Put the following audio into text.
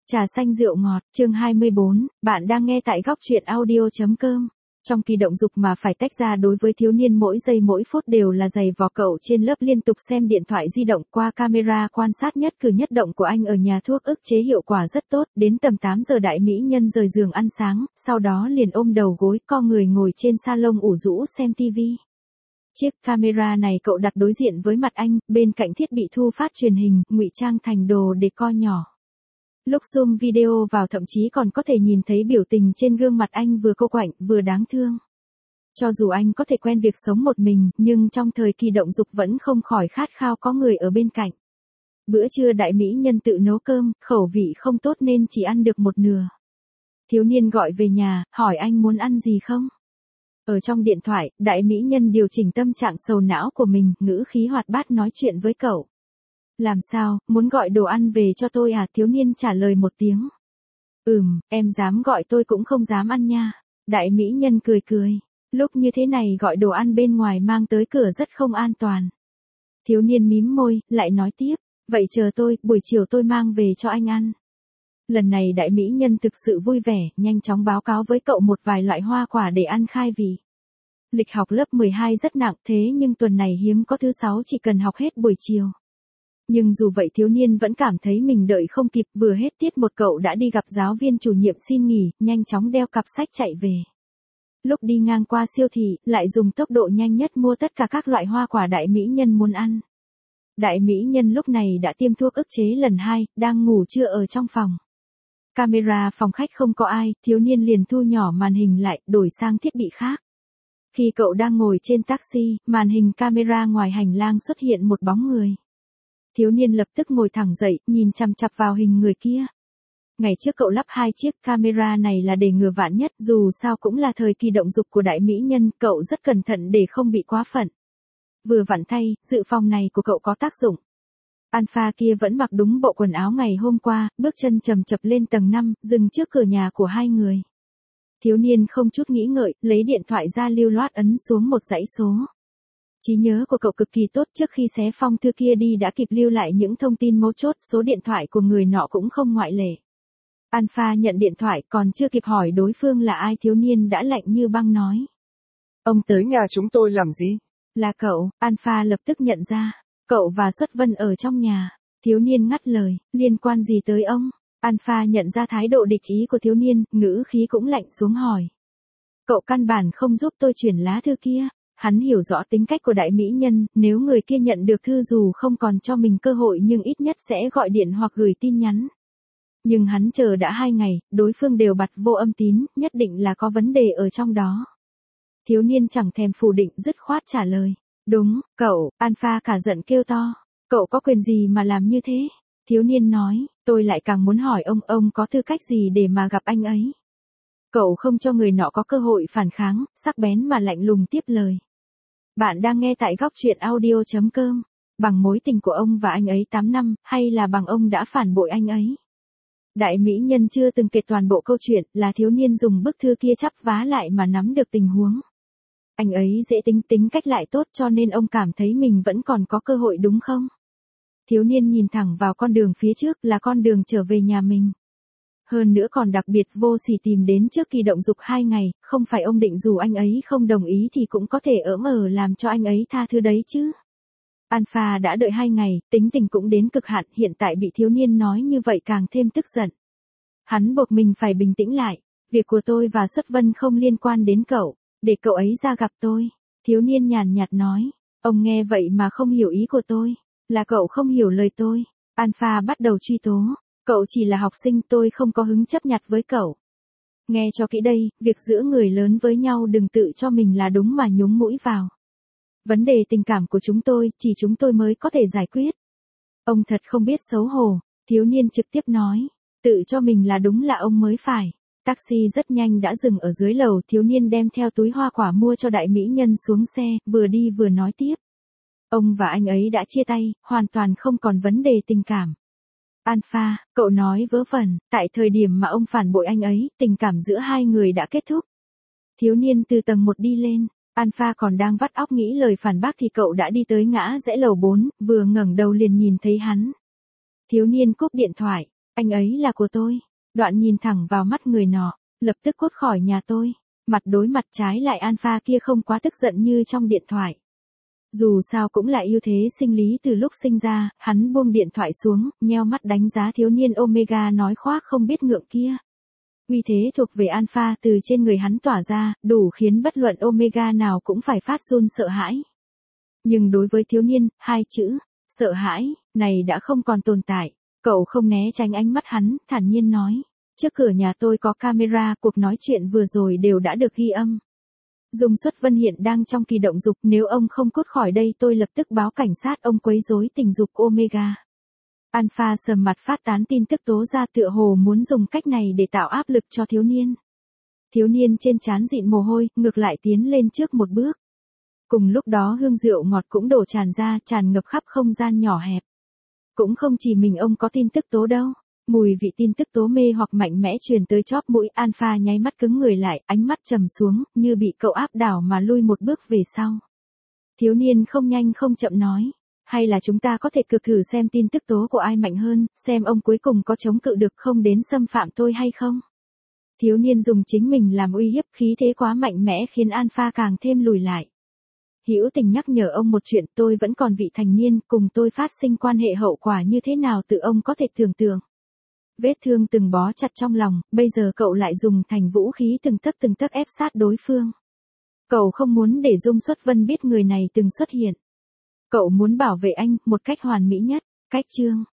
Trà xanh rượu ngọt, chương 24, bạn đang nghe tại góc truyện audio.com. Trong kỳ động dục mà phải tách ra đối với thiếu niên mỗi giây mỗi phút đều là giày vò cậu trên lớp liên tục xem điện thoại di động qua camera quan sát nhất cử nhất động của anh ở nhà thuốc ức chế hiệu quả rất tốt. Đến tầm 8 giờ đại mỹ nhân rời giường ăn sáng, sau đó liền ôm đầu gối co người ngồi trên salon ủ rũ xem tivi. Chiếc camera này cậu đặt đối diện với mặt anh, bên cạnh thiết bị thu phát truyền hình, ngụy trang thành đồ decor nhỏ. Lúc zoom video vào thậm chí còn có thể nhìn thấy biểu tình trên gương mặt anh vừa cô quạnh vừa đáng thương. Cho dù anh có thể quen việc sống một mình, nhưng trong thời kỳ động dục vẫn không khỏi khát khao có người ở bên cạnh. Bữa trưa đại mỹ nhân tự nấu cơm, khẩu vị không tốt nên chỉ ăn được một nửa. Thiếu niên gọi về nhà, hỏi anh muốn ăn gì không? Ở trong điện thoại, đại mỹ nhân điều chỉnh tâm trạng sầu não của mình, ngữ khí hoạt bát nói chuyện với cậu. Làm sao, muốn gọi đồ ăn về cho tôi à? Thiếu niên trả lời một tiếng. Em dám gọi tôi cũng không dám ăn nha. Đại mỹ nhân cười cười. Lúc như thế này gọi đồ ăn bên ngoài mang tới cửa rất không an toàn. Thiếu niên mím môi, lại nói tiếp. Vậy chờ tôi, buổi chiều tôi mang về cho anh ăn. Lần này đại mỹ nhân thực sự vui vẻ, nhanh chóng báo cáo với cậu một vài loại hoa quả để ăn khai vị. Lịch học lớp 12 rất nặng thế nhưng tuần này hiếm có thứ 6 chỉ cần học hết buổi chiều. Nhưng dù vậy thiếu niên vẫn cảm thấy mình đợi không kịp, vừa hết tiết một cậu đã đi gặp giáo viên chủ nhiệm xin nghỉ, nhanh chóng đeo cặp sách chạy về. Lúc đi ngang qua siêu thị, lại dùng tốc độ nhanh nhất mua tất cả các loại hoa quả đại mỹ nhân muốn ăn. Đại mỹ nhân lúc này đã tiêm thuốc ức chế lần 2, đang ngủ trưa ở trong phòng. Camera phòng khách không có ai, thiếu niên liền thu nhỏ màn hình lại, đổi sang thiết bị khác. Khi cậu đang ngồi trên taxi, màn hình camera ngoài hành lang xuất hiện một bóng người. Thiếu niên lập tức ngồi thẳng dậy, nhìn chằm chằm vào hình người kia. Ngày trước cậu lắp 2 chiếc camera này là để ngừa vạn nhất, dù sao cũng là thời kỳ động dục của đại mỹ nhân, cậu rất cẩn thận để không bị quá phận. Vừa vặn thay, dự phòng này của cậu có tác dụng. Alpha kia vẫn mặc đúng bộ quần áo ngày hôm qua, bước chân chậm chậm lên tầng 5, dừng trước cửa nhà của hai người. Thiếu niên không chút nghĩ ngợi, lấy điện thoại ra lưu loát ấn xuống một dãy số. Trí nhớ của cậu cực kỳ tốt, trước khi xé phong thư kia đi đã kịp lưu lại những thông tin mấu chốt, số điện thoại của người nọ cũng không ngoại lệ. Alpha nhận điện thoại còn chưa kịp hỏi đối phương là ai thiếu niên đã lạnh như băng nói. Ông tới nhà chúng tôi làm gì? Là cậu, Alpha lập tức nhận ra. Cậu và Xuất Vân ở trong nhà. Thiếu niên ngắt lời, liên quan gì tới ông? Alpha nhận ra thái độ địch ý của thiếu niên, ngữ khí cũng lạnh xuống hỏi. Cậu căn bản không giúp tôi chuyển lá thư kia. Hắn hiểu rõ tính cách của đại mỹ nhân, nếu người kia nhận được thư dù không còn cho mình cơ hội nhưng ít nhất sẽ gọi điện hoặc gửi tin nhắn. Nhưng hắn chờ đã 2 ngày, đối phương đều bật vô âm tín, nhất định là có vấn đề ở trong đó. Thiếu niên chẳng thèm phủ định dứt khoát trả lời. Đúng, cậu, Alpha cả giận kêu to. Cậu có quyền gì mà làm như thế? Thiếu niên nói, tôi lại càng muốn hỏi ông có tư cách gì để mà gặp anh ấy? Cậu không cho người nọ có cơ hội phản kháng, sắc bén mà lạnh lùng tiếp lời. Bạn đang nghe tại góc truyện audio.com. Bằng mối tình của ông và anh ấy 8 năm, hay là bằng ông đã phản bội anh ấy? Đại mỹ nhân chưa từng kể toàn bộ câu chuyện, là thiếu niên dùng bức thư kia chắp vá lại mà nắm được tình huống. Anh ấy dễ tính cách lại tốt cho nên ông cảm thấy mình vẫn còn có cơ hội đúng không? Thiếu niên nhìn thẳng vào con đường phía trước là con đường trở về nhà mình. Hơn nữa còn đặc biệt vô sỉ tìm đến trước kỳ động dục 2 ngày, không phải ông định dù anh ấy không đồng ý thì cũng có thể làm cho anh ấy tha thứ đấy chứ. Alpha đã đợi 2 ngày, tính tình cũng đến cực hạn, hiện tại bị thiếu niên nói như vậy càng thêm tức giận. Hắn buộc mình phải bình tĩnh lại, việc của tôi và Xuất Vân không liên quan đến cậu, để cậu ấy ra gặp tôi. Thiếu niên nhàn nhạt nói, ông nghe vậy mà không hiểu ý của tôi, là cậu không hiểu lời tôi. Alpha bắt đầu truy tố. Cậu chỉ là học sinh, tôi không có hứng chấp nhặt với cậu. Nghe cho kỹ đây, việc giữa người lớn với nhau đừng tự cho mình là đúng mà nhúng mũi vào. Vấn đề tình cảm của chúng tôi, chỉ chúng tôi mới có thể giải quyết. Ông thật không biết xấu hổ, thiếu niên trực tiếp nói. Tự cho mình là đúng là ông mới phải. Taxi rất nhanh đã dừng ở dưới lầu, thiếu niên đem theo túi hoa quả mua cho đại mỹ nhân xuống xe, vừa đi vừa nói tiếp. Ông và anh ấy đã chia tay, hoàn toàn không còn vấn đề tình cảm. Alpha, cậu nói vớ vẩn, tại thời điểm mà ông phản bội anh ấy, tình cảm giữa hai người đã kết thúc. Thiếu niên từ tầng 1 đi lên, Alpha còn đang vắt óc nghĩ lời phản bác thì cậu đã đi tới ngã rẽ lầu 4, vừa ngẩng đầu liền nhìn thấy hắn. Thiếu niên cúp điện thoại, Anh ấy là của tôi. Đoạn nhìn thẳng vào mắt người nọ, lập tức cút khỏi nhà tôi. Mặt đối mặt trái lại Alpha kia không quá tức giận như trong điện thoại. Dù sao cũng là ưu thế sinh lý từ lúc sinh ra, hắn buông điện thoại xuống, nheo mắt đánh giá thiếu niên Omega nói khoác không biết ngượng kia. Uy thế thuộc về Alpha từ trên người hắn tỏa ra, đủ khiến bất luận Omega nào cũng phải phát run sợ hãi. Nhưng đối với thiếu niên, hai chữ, sợ hãi, này đã không còn tồn tại. Cậu không né tránh ánh mắt hắn, thản nhiên nói. Trước cửa nhà tôi có camera, cuộc nói chuyện vừa rồi đều đã được ghi âm. Dung Xuất Vân hiện đang trong kỳ động dục, nếu ông không cút khỏi đây tôi lập tức báo cảnh sát ông quấy rối tình dục Omega. Alpha sầm mặt phát tán tin tức tố ra tựa hồ muốn dùng cách này để tạo áp lực cho thiếu niên. Thiếu niên trên trán dịn mồ hôi, ngược lại tiến lên trước một bước. Cùng lúc đó hương rượu ngọt cũng đổ tràn ra, tràn ngập khắp không gian nhỏ hẹp. Cũng không chỉ mình ông có tin tức tố đâu. Mùi vị tin tức tố mê hoặc mạnh mẽ truyền tới chóp mũi. Alpha nháy mắt cứng người lại, ánh mắt trầm xuống, như bị cậu áp đảo mà lui một bước về sau. Thiếu niên không nhanh không chậm nói. Hay là chúng ta có thể cược thử xem tin tức tố của ai mạnh hơn, xem ông cuối cùng có chống cự được không đến xâm phạm tôi hay không. Thiếu niên dùng chính mình làm uy hiếp, khí thế quá mạnh mẽ khiến Alpha càng thêm lùi lại. Hữu Tình nhắc nhở ông một chuyện, tôi vẫn còn vị thành niên, cùng tôi phát sinh quan hệ hậu quả như thế nào tự ông có thể tưởng tượng. Vết thương từng bó chặt trong lòng, bây giờ cậu lại dùng thành vũ khí từng tấc ép sát đối phương. Cậu không muốn để Dung Xuất Vân biết người này từng xuất hiện. Cậu muốn bảo vệ anh, một cách hoàn mỹ nhất. Cách chương